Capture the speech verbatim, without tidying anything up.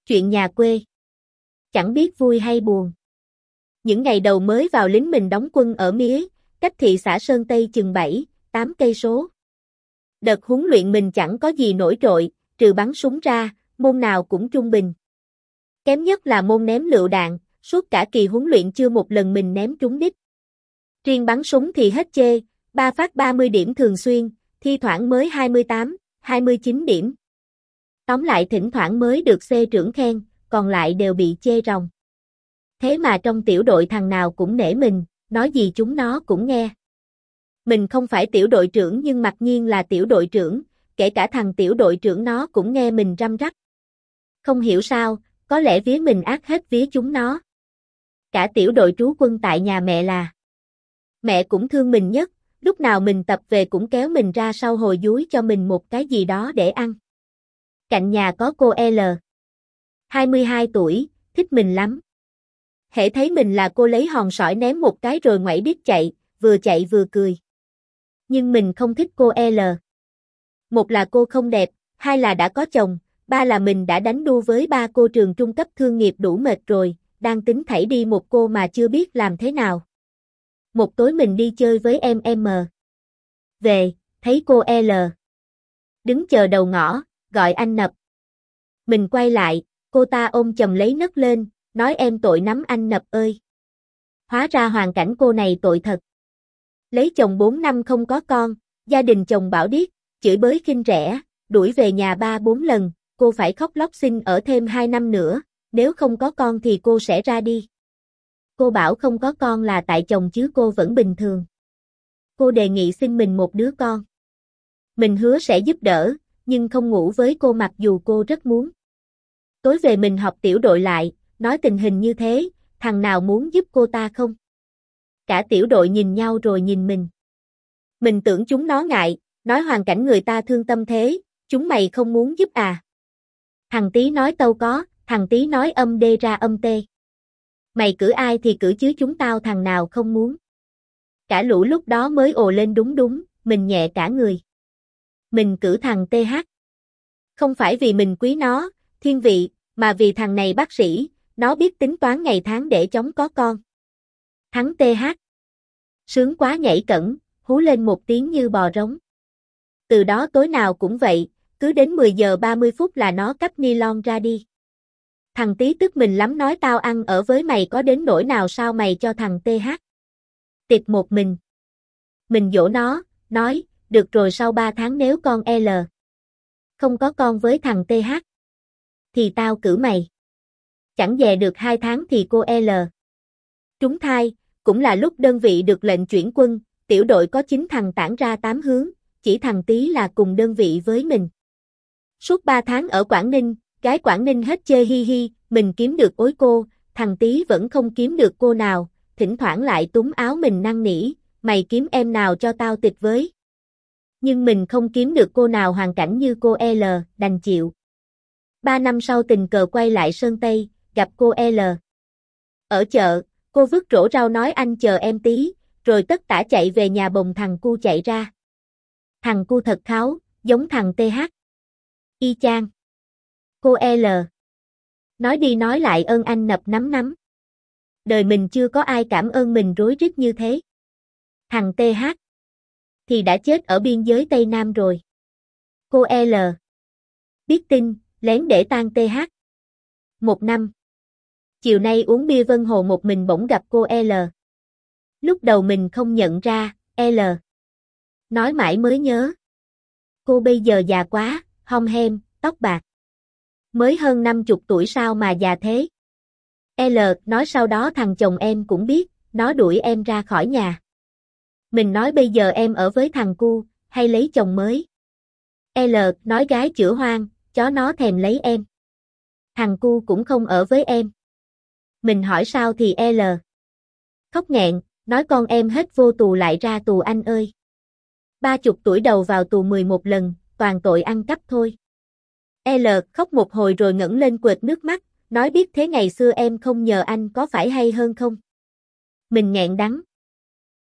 Chuyện nhà quê. Chẳng biết vui hay buồn. Những ngày đầu mới vào lính mình đóng quân ở Mía, cách thị xã Sơn Tây chừng bảy, tám cây số. Đợt huấn luyện mình chẳng có gì nổi trội, trừ bắn súng ra, môn nào cũng trung bình. Kém nhất là môn ném lựu đạn, suốt cả kỳ huấn luyện chưa một lần mình ném trúng đích. Riêng bắn súng thì hết chê, ba phát ba mươi điểm thường xuyên, thi thoảng mới hai mươi tám, hai mươi chín điểm. Tóm lại thỉnh thoảng mới được C trưởng khen, còn lại đều bị chê ròng. Thế mà trong tiểu đội thằng nào cũng nể mình, nói gì chúng nó cũng nghe. Mình không phải tiểu đội trưởng nhưng mặc nhiên là tiểu đội trưởng, kể cả thằng tiểu đội trưởng nó cũng nghe mình răm rắp. Không hiểu sao, có lẽ vía mình ác hết vía chúng nó. Cả tiểu đội trú quân tại nhà mẹ là. Mẹ cũng thương mình nhất, lúc nào mình tập về cũng kéo mình ra sau hồi dúi cho mình một cái gì đó để ăn. Cạnh nhà có cô L. hai mươi hai tuổi, thích mình lắm. Hễ thấy mình là cô lấy hòn sỏi ném một cái rồi ngoảy đít chạy, vừa chạy vừa cười. Nhưng mình không thích cô L. Một là cô không đẹp, hai là đã có chồng, ba là mình đã đánh đu với ba cô trường trung cấp thương nghiệp đủ mệt rồi, đang tính thảy đi một cô mà chưa biết làm thế nào. Một tối mình đi chơi với em M. Về, thấy cô L. đứng chờ đầu ngõ, gọi anh Nập. Mình quay lại, cô ta ôm chầm lấy nấc lên, nói em tội lắm anh Nập ơi. Hóa ra hoàn cảnh cô này tội thật. Lấy chồng bốn năm không có con, gia đình chồng bảo điếc, chửi bới khinh rẻ, đuổi về nhà ba bốn lần, cô phải khóc lóc xin ở thêm hai năm nữa, nếu không có con thì cô sẽ ra đi. Cô bảo không có con là tại chồng chứ cô vẫn bình thường. Cô đề nghị xin mình một đứa con. Mình hứa sẽ giúp đỡ, nhưng không ngủ với cô mặc dù cô rất muốn. Tối về mình họp tiểu đội lại, nói tình hình như thế, thằng nào muốn giúp cô ta không? Cả tiểu đội nhìn nhau rồi nhìn mình. Mình tưởng chúng nó ngại, nói hoàn cảnh người ta thương tâm thế, chúng mày không muốn giúp à? Thằng Tý nói tâu có, thằng Tý nói âm đê ra âm tê. Mày cử ai thì cử chứ chúng tao thằng nào không muốn. Cả lũ lúc đó mới ồ lên đúng đúng, mình nhẹ cả người. Mình cử thằng tê hát. Không phải vì mình quý nó, thiên vị, mà vì thằng này bác sĩ, nó biết tính toán ngày tháng để chống có con. Thắng tê hát. Sướng quá nhảy cẩn, hú lên một tiếng như bò rống. Từ đó tối nào cũng vậy, cứ đến mười giờ ba mươi phút là nó cắp nylon ra đi. Thằng Tý tức mình lắm nói tao ăn ở với mày có đến nỗi nào sao mày cho thằng tê hát. Tịt một mình. Mình dỗ nó, nói, được rồi sau ba tháng nếu con L. không có con với thằng tê hát. Thì tao cử mày. Chẳng về được hai tháng thì cô L. trúng thai, cũng là lúc đơn vị được lệnh chuyển quân, tiểu đội có chín thằng tản ra tám hướng, chỉ thằng Tý là cùng đơn vị với mình. Suốt ba tháng ở Quảng Ninh, gái Quảng Ninh hết chê hi hi, mình kiếm được ối cô, thằng Tý vẫn không kiếm được cô nào, thỉnh thoảng lại túm áo mình năn nỉ, mày kiếm em nào cho tao tịch với. Nhưng mình không kiếm được cô nào hoàn cảnh như cô L, đành chịu. Ba năm sau tình cờ quay lại Sơn Tây, gặp cô L. Ở chợ, cô vứt rổ rau nói anh chờ em tí, rồi tất tả chạy về nhà bồng thằng cu chạy ra. Thằng cu thật kháu, giống thằng tê hát. Y chang. Cô L. nói đi nói lại ơn anh Nập nắm nắm. Đời mình chưa có ai cảm ơn mình rối rít như thế. Thằng tê hát. thì đã chết ở biên giới Tây Nam rồi. Cô L. biết tin, lén để tang tê hát. Một năm. Chiều nay uống bia Vân Hồ một mình bỗng gặp cô L. Lúc đầu mình không nhận ra, L. nói mãi mới nhớ. Cô bây giờ già quá, hom hem, tóc bạc. Mới hơn năm chục tuổi sao mà già thế. L. nói sau đó thằng chồng em cũng biết, nó đuổi em ra khỏi nhà. Mình nói bây giờ em ở với thằng cu, hay lấy chồng mới. L. nói gái chữa hoang, chó nó thèm lấy em. Thằng cu cũng không ở với em. Mình hỏi sao thì L. khóc nghẹn, nói con em hết vô tù lại ra tù anh ơi. Ba chục tuổi đầu vào tù mười một lần, toàn tội ăn cắp thôi. L. khóc một hồi rồi ngẩng lên quệt nước mắt, nói biết thế ngày xưa em không nhờ anh có phải hay hơn không? Mình nghẹn đắng.